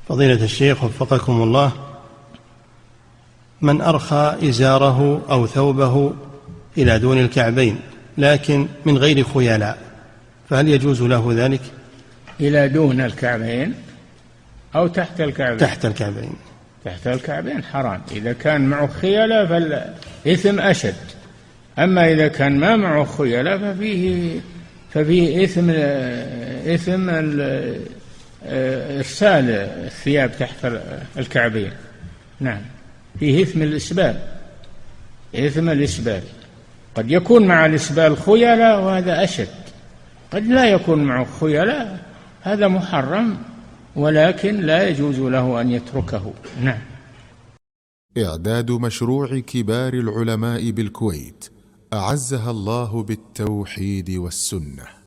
فضيلة الشيخ وفقكم الله، من أرخى إزاره أو ثوبه إلى دون الكعبين لكن من غير خيلاء، فهل يجوز له ذلك؟ إلى دون الكعبين أو تحت الكعبين؟ تحت الكعبين. تحت الكعبين حرام. إذا كان معه خيلاء فالإثم أشد، أما إذا كان ما معه خيلاء ففيه إثم إرسال الثياب تحت الكعبين. نعم، فيه إثم الإسبال. قد يكون مع الإسبال خيلاء وهذا أشد، قد لا يكون معه خيلاء، هذا محرم ولكن لا يجوز له أن يتركه. نعم. إعداد مشروع كبار العلماء بالكويت أعزها الله بالتوحيد والسنة.